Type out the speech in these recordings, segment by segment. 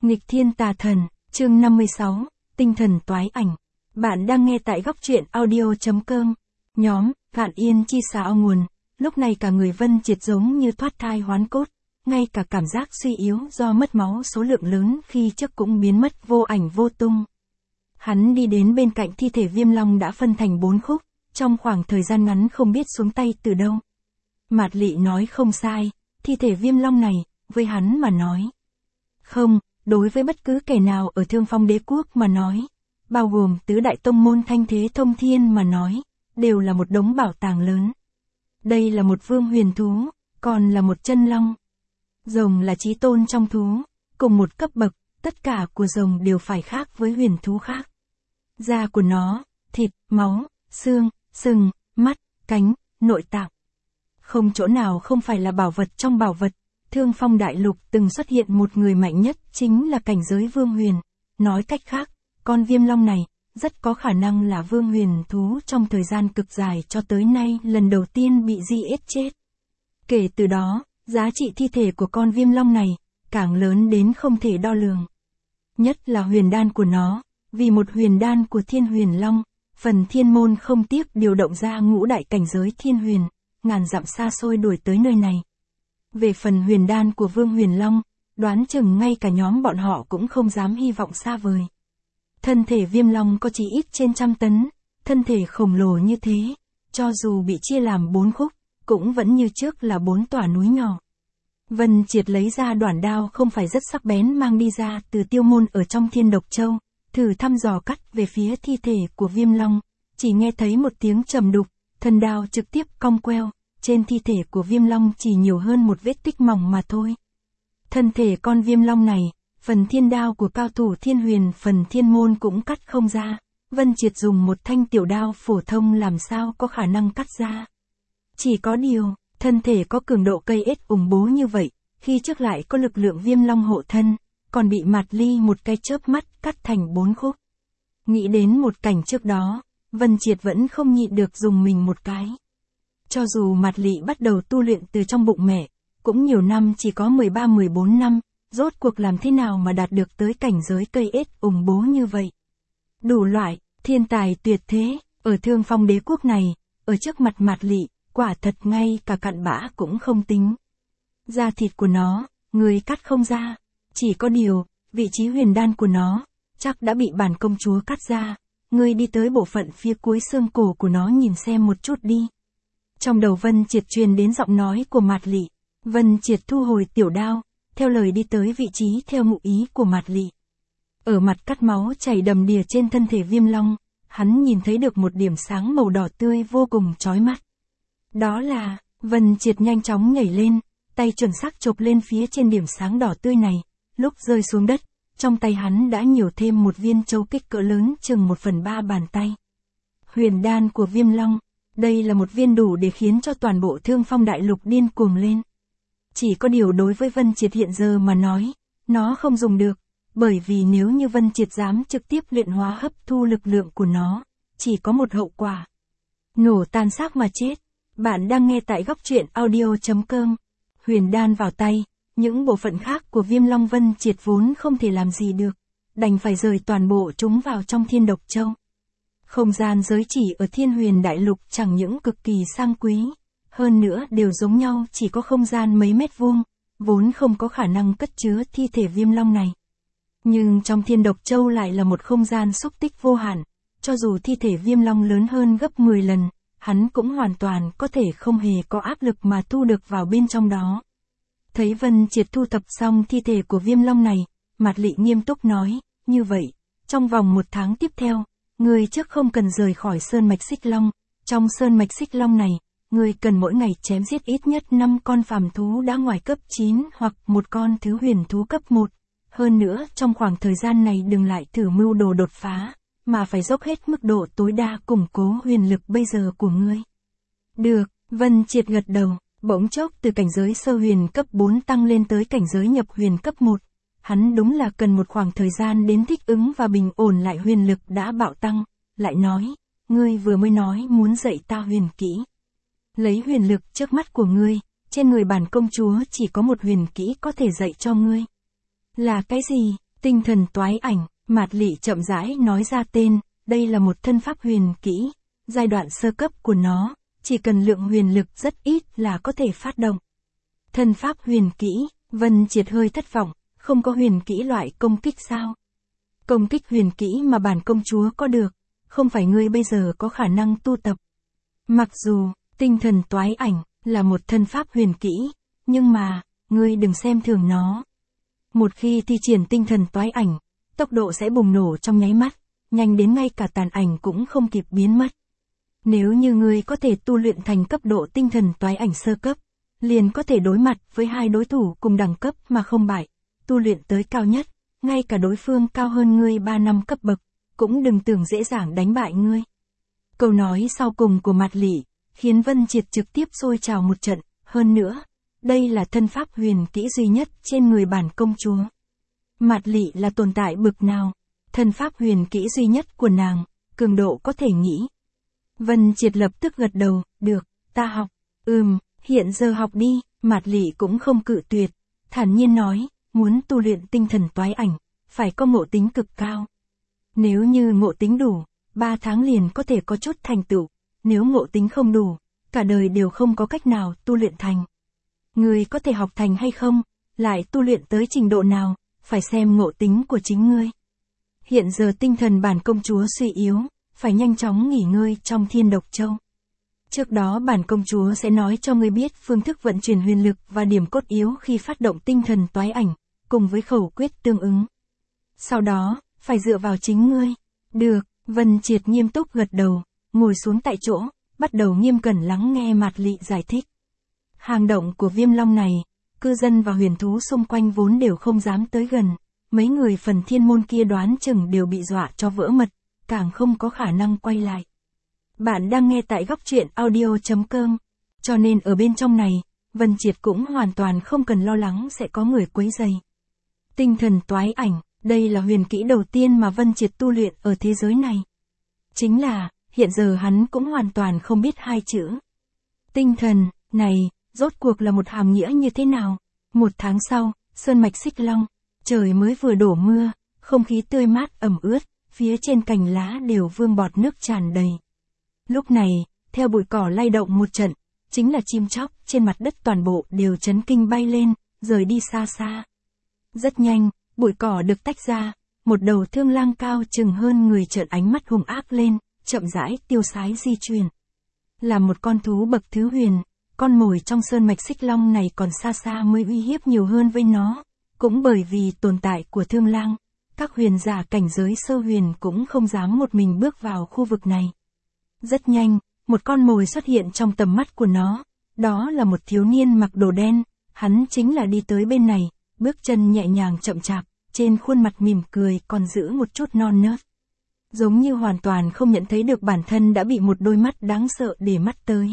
Nghịch thiên tà thần, chương 56, tinh thần toái ảnh. Bạn đang nghe tại góc truyện audio.com. Nhóm, Vạn Yên chi xà nguồn. Lúc này cả người Vân Triệt giống như thoát thai hoán cốt, ngay cả cảm giác suy yếu do mất máu số lượng lớn khi trước cũng biến mất vô ảnh vô tung. Hắn đi đến bên cạnh thi thể Viêm Long đã phân thành 4 khúc, trong khoảng thời gian ngắn không biết xuống tay từ đâu. Mạt Lị nói không sai, thi thể Viêm Long này, với hắn mà nói. Không, đối với bất cứ kẻ nào ở Thương Phong Đế Quốc mà nói, bao gồm tứ đại tông môn Thanh Thế Thông Thiên mà nói, đều là một đống bảo tàng lớn. Đây là một vương huyền thú, còn là một chân long. Rồng là chí tôn trong thú, cùng một cấp bậc, tất cả của rồng đều phải khác với huyền thú khác. Da của nó, thịt, máu, xương, sừng, mắt, cánh, nội tạng. Không chỗ nào không phải là bảo vật trong bảo vật. Thương Phong Đại Lục từng xuất hiện một người mạnh nhất chính là cảnh giới vương huyền. Nói cách khác, con Viêm Long này, rất có khả năng là vương huyền thú trong thời gian cực dài cho tới nay lần đầu tiên bị giết chết. Kể từ đó, giá trị thi thể của con Viêm Long này, càng lớn đến không thể đo lường. Nhất là huyền đan của nó, vì một huyền đan của Thiên Huyền Long, phần thiên môn không tiếc điều động ra ngũ đại cảnh giới thiên huyền, ngàn dặm xa xôi đuổi tới nơi này. Về phần huyền đan của Vương Huyền Long, đoán chừng ngay cả nhóm bọn họ cũng không dám hy vọng xa vời. Thân thể Viêm Long có chỉ ít trên 100 tấn, thân thể khổng lồ như thế, cho dù bị chia làm 4 khúc, cũng vẫn như trước là 4 tòa núi nhỏ. Vân Triệt lấy ra đoản đao không phải rất sắc bén mang đi ra từ tiêu môn ở trong Thiên Độc Châu, thử thăm dò cắt về phía thi thể của Viêm Long, chỉ nghe thấy một tiếng trầm đục, thân đao trực tiếp cong queo. Trên thi thể của Viêm Long chỉ nhiều hơn một vết tích mỏng mà thôi. Thân thể con Viêm Long này, phần thiên đao của cao thủ thiên huyền phần thiên môn cũng cắt không ra. Vân Triệt dùng một thanh tiểu đao phổ thông làm sao có khả năng cắt ra. Chỉ có điều, thân thể có cường độ cây ếch ủng bố như vậy, khi trước lại có lực lượng Viêm Long hộ thân, còn bị Mạt Ly một cái chớp mắt cắt thành 4 khúc. Nghĩ đến một cảnh trước đó, Vân Triệt vẫn không nhịn được dùng mình một cái. Cho dù Mạt Lị bắt đầu tu luyện từ trong bụng mẹ, cũng nhiều năm chỉ có 13-14 năm, rốt cuộc làm thế nào mà đạt được tới cảnh giới cây ếch ủng bố như vậy. Đủ loại, thiên tài tuyệt thế, ở Thương Phong Đế Quốc này, ở trước mặt Mạt Lị, quả thật ngay cả cặn bã cũng không tính. Da thịt của nó, người cắt không ra, chỉ có điều, vị trí huyền đan của nó, chắc đã bị bản công chúa cắt ra, người đi tới bộ phận phía cuối xương cổ của nó nhìn xem một chút đi. Trong đầu Vân Triệt truyền đến giọng nói của Mạt Lị. Vân Triệt thu hồi tiểu đao, theo lời đi tới vị trí theo ngụ ý của Mạt Lị. Ở mặt cắt máu chảy đầm đìa trên thân thể Viêm Long, hắn nhìn thấy được một điểm sáng màu đỏ tươi vô cùng chói mắt. Đó là, Vân Triệt nhanh chóng nhảy lên, tay chuẩn xác chộp lên phía trên điểm sáng đỏ tươi này, lúc rơi xuống đất, trong tay hắn đã nhiều thêm một viên châu kích cỡ lớn chừng 1/3 bàn tay. Huyền đan của Viêm Long. Đây là một viên đủ để khiến cho toàn bộ Thương Phong Đại Lục điên cuồng lên. Chỉ có điều đối với Vân Triệt hiện giờ mà nói, nó không dùng được, bởi vì nếu như Vân Triệt dám trực tiếp luyện hóa hấp thu lực lượng của nó, chỉ có một hậu quả. Nổ tan xác mà chết. Bạn đang nghe tại góc truyện audio.com. Huyền đan vào tay, những bộ phận khác của Viêm Long Vân Triệt vốn không thể làm gì được, đành phải rời toàn bộ chúng vào trong Thiên Độc Châu. Không gian giới chỉ ở Thiên Huyền Đại Lục chẳng những cực kỳ sang quý, hơn nữa đều giống nhau chỉ có không gian mấy mét vuông, vốn không có khả năng cất chứa thi thể Viêm Long này. Nhưng trong Thiên Độc Châu lại là một không gian xúc tích vô hạn, cho dù thi thể Viêm Long lớn hơn gấp 10 lần, hắn cũng hoàn toàn có thể không hề có áp lực mà thu được vào bên trong đó. Thấy Vân Triệt thu thập xong thi thể của Viêm Long này, Mạt Lị nghiêm túc nói, như vậy, trong vòng 1 tháng tiếp theo, người trước không cần rời khỏi Sơn Mạch Xích Long, trong Sơn Mạch Xích Long này, người cần mỗi ngày chém giết ít nhất 5 con phàm thú đã ngoài cấp 9 hoặc một con thứ huyền thú cấp 1. Hơn nữa, trong khoảng thời gian này đừng lại thử mưu đồ đột phá, mà phải dốc hết mức độ tối đa củng cố huyền lực bây giờ của ngươi. Được, Vân Triệt gật đầu, bỗng chốc từ cảnh giới sơ huyền cấp 4 tăng lên tới cảnh giới nhập huyền cấp 1. Hắn đúng là cần một khoảng thời gian đến thích ứng và bình ổn lại huyền lực đã bạo tăng, lại nói, ngươi vừa mới nói muốn dạy ta huyền kỹ. Lấy huyền lực trước mắt của ngươi, trên người bản công chúa chỉ có một huyền kỹ có thể dạy cho ngươi. Là cái gì? Tinh thần toái ảnh, Mạt Lị chậm rãi nói ra tên, đây là một thân pháp huyền kỹ, giai đoạn sơ cấp của nó, chỉ cần lượng huyền lực rất ít là có thể phát động. Thân pháp huyền kỹ, Vân Triệt hơi thất vọng, không có huyền kỹ loại công kích sao? Công kích huyền kỹ mà bản công chúa có được, không phải ngươi bây giờ có khả năng tu tập. Mặc dù, tinh thần toái ảnh, là một thân pháp huyền kỹ, nhưng mà, ngươi đừng xem thường nó. Một khi thi triển tinh thần toái ảnh, tốc độ sẽ bùng nổ trong nháy mắt, nhanh đến ngay cả tàn ảnh cũng không kịp biến mất. Nếu như ngươi có thể tu luyện thành cấp độ tinh thần toái ảnh sơ cấp, liền có thể đối mặt với hai đối thủ cùng đẳng cấp mà không bại, tu luyện tới cao nhất, ngay cả đối phương cao hơn ngươi 3 năm cấp bậc, cũng đừng tưởng dễ dàng đánh bại ngươi. Câu nói sau cùng của Mạt Lị, khiến Vân Triệt trực tiếp sôi trào một trận, hơn nữa, đây là thân pháp huyền kỹ duy nhất trên người bản công chúa. Mạt Lị là tồn tại bực nào, thân pháp huyền kỹ duy nhất của nàng, cường độ có thể nghĩ. Vân Triệt lập tức gật đầu, được, ta học, hiện giờ học đi, Mạt Lị cũng không cự tuyệt, thản nhiên nói, muốn tu luyện tinh thần toái ảnh, phải có ngộ tính cực cao. Nếu như ngộ tính đủ, 3 tháng liền có thể có chút thành tựu, nếu ngộ tính không đủ, cả đời đều không có cách nào tu luyện thành. Ngươi có thể học thành hay không, lại tu luyện tới trình độ nào, phải xem ngộ tính của chính ngươi. Hiện giờ tinh thần bản công chúa suy yếu, phải nhanh chóng nghỉ ngơi trong Thiên Độc Châu. Trước đó bản công chúa sẽ nói cho ngươi biết phương thức vận chuyển huyền lực và điểm cốt yếu khi phát động tinh thần toái ảnh, cùng với khẩu quyết tương ứng. Sau đó, phải dựa vào chính ngươi. Được, Vân Triệt nghiêm túc gật đầu, ngồi xuống tại chỗ, bắt đầu nghiêm cẩn lắng nghe Mạt Lị giải thích. Hang động của Viêm Long này, cư dân và huyền thú xung quanh vốn đều không dám tới gần, mấy người phần thiên môn kia đoán chừng đều bị dọa cho vỡ mật, càng không có khả năng quay lại. Bạn đang nghe tại góc truyện audio.com, cho nên ở bên trong này, Vân Triệt cũng hoàn toàn không cần lo lắng sẽ có người quấy rầy. Tinh thần toái ảnh, đây là huyền kỹ đầu tiên mà Vân Triệt tu luyện ở thế giới này. Chính là, hiện giờ hắn cũng hoàn toàn không biết hai chữ. Tinh thần, này, rốt cuộc là một hàm nghĩa như thế nào? 1 tháng sau, Sơn Mạch Xích Long, trời mới vừa đổ mưa, không khí tươi mát ẩm ướt, phía trên cành lá đều vương bọt nước tràn đầy. Lúc này, theo bụi cỏ lay động một trận, chính là chim chóc trên mặt đất toàn bộ đều chấn kinh bay lên, rời đi xa xa. Rất nhanh, bụi cỏ được tách ra, một đầu thương lang cao chừng hơn người trợn ánh mắt hung ác lên, chậm rãi tiêu sái di chuyển. Là một con thú bậc thứ huyền, con mồi trong Sơn Mạch Xích Long này còn xa xa mới uy hiếp nhiều hơn với nó, cũng bởi vì tồn tại của thương lang, các huyền giả cảnh giới sơ huyền cũng không dám một mình bước vào khu vực này. Rất nhanh, một con mồi xuất hiện trong tầm mắt của nó, đó là một thiếu niên mặc đồ đen, hắn chính là đi tới bên này, bước chân nhẹ nhàng chậm chạp, trên khuôn mặt mỉm cười còn giữ một chút non nớt. Giống như hoàn toàn không nhận thấy được bản thân đã bị một đôi mắt đáng sợ để mắt tới.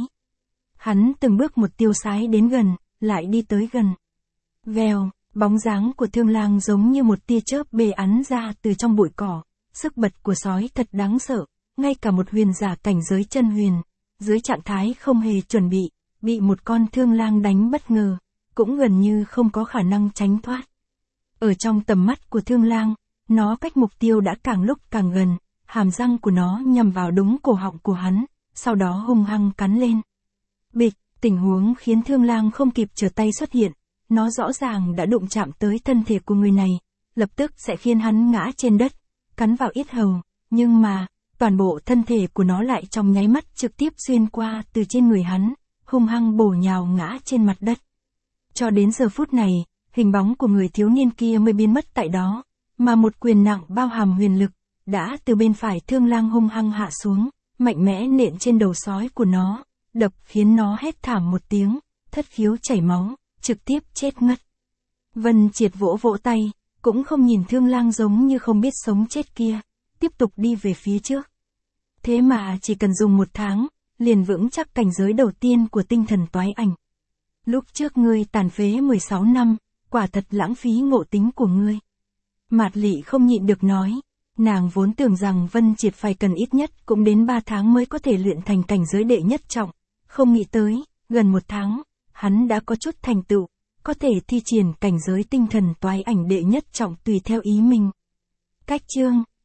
Hắn từng bước một tiêu sái đến gần, lại đi tới gần. Vèo, bóng dáng của thương lang giống như một tia chớp bề ắn ra từ trong bụi cỏ, sức bật của sói thật đáng sợ, ngay cả một huyền giả cảnh giới chân huyền, dưới trạng thái không hề chuẩn bị một con thương lang đánh bất ngờ, cũng gần như không có khả năng tránh thoát. Ở trong tầm mắt của thương lang, nó cách mục tiêu đã càng lúc càng gần, hàm răng của nó nhằm vào đúng cổ họng của hắn, sau đó hung hăng cắn lên. Bịch, tình huống khiến thương lang không kịp trở tay xuất hiện, nó rõ ràng đã đụng chạm tới thân thể của người này, lập tức sẽ khiến hắn ngã trên đất, cắn vào yết hầu, nhưng mà, toàn bộ thân thể của nó lại trong nháy mắt trực tiếp xuyên qua từ trên người hắn, hung hăng bổ nhào ngã trên mặt đất. Cho đến giờ phút này, hình bóng của người thiếu niên kia mới biến mất tại đó, mà một quyền nặng bao hàm huyền lực, đã từ bên phải thương lang hung hăng hạ xuống, mạnh mẽ nện trên đầu sói của nó, đập khiến nó hét thảm một tiếng, thất khiếu chảy máu, trực tiếp chết ngất. Vân Triệt vỗ vỗ tay, cũng không nhìn thương lang giống như không biết sống chết kia, tiếp tục đi về phía trước. Thế mà chỉ cần dùng 1 tháng, liền vững chắc cảnh giới đầu tiên của tinh thần toái ảnh. Lúc trước ngươi tàn phế 16 năm, quả thật lãng phí ngộ tính của ngươi. Mạt Lị không nhịn được nói, nàng vốn tưởng rằng Vân Triệt phải cần ít nhất cũng đến 3 tháng mới có thể luyện thành cảnh giới đệ nhất trọng, không nghĩ tới, gần 1 tháng, hắn đã có chút thành tựu, có thể thi triển cảnh giới tinh thần toái ảnh đệ nhất trọng tùy theo ý mình. Cách chương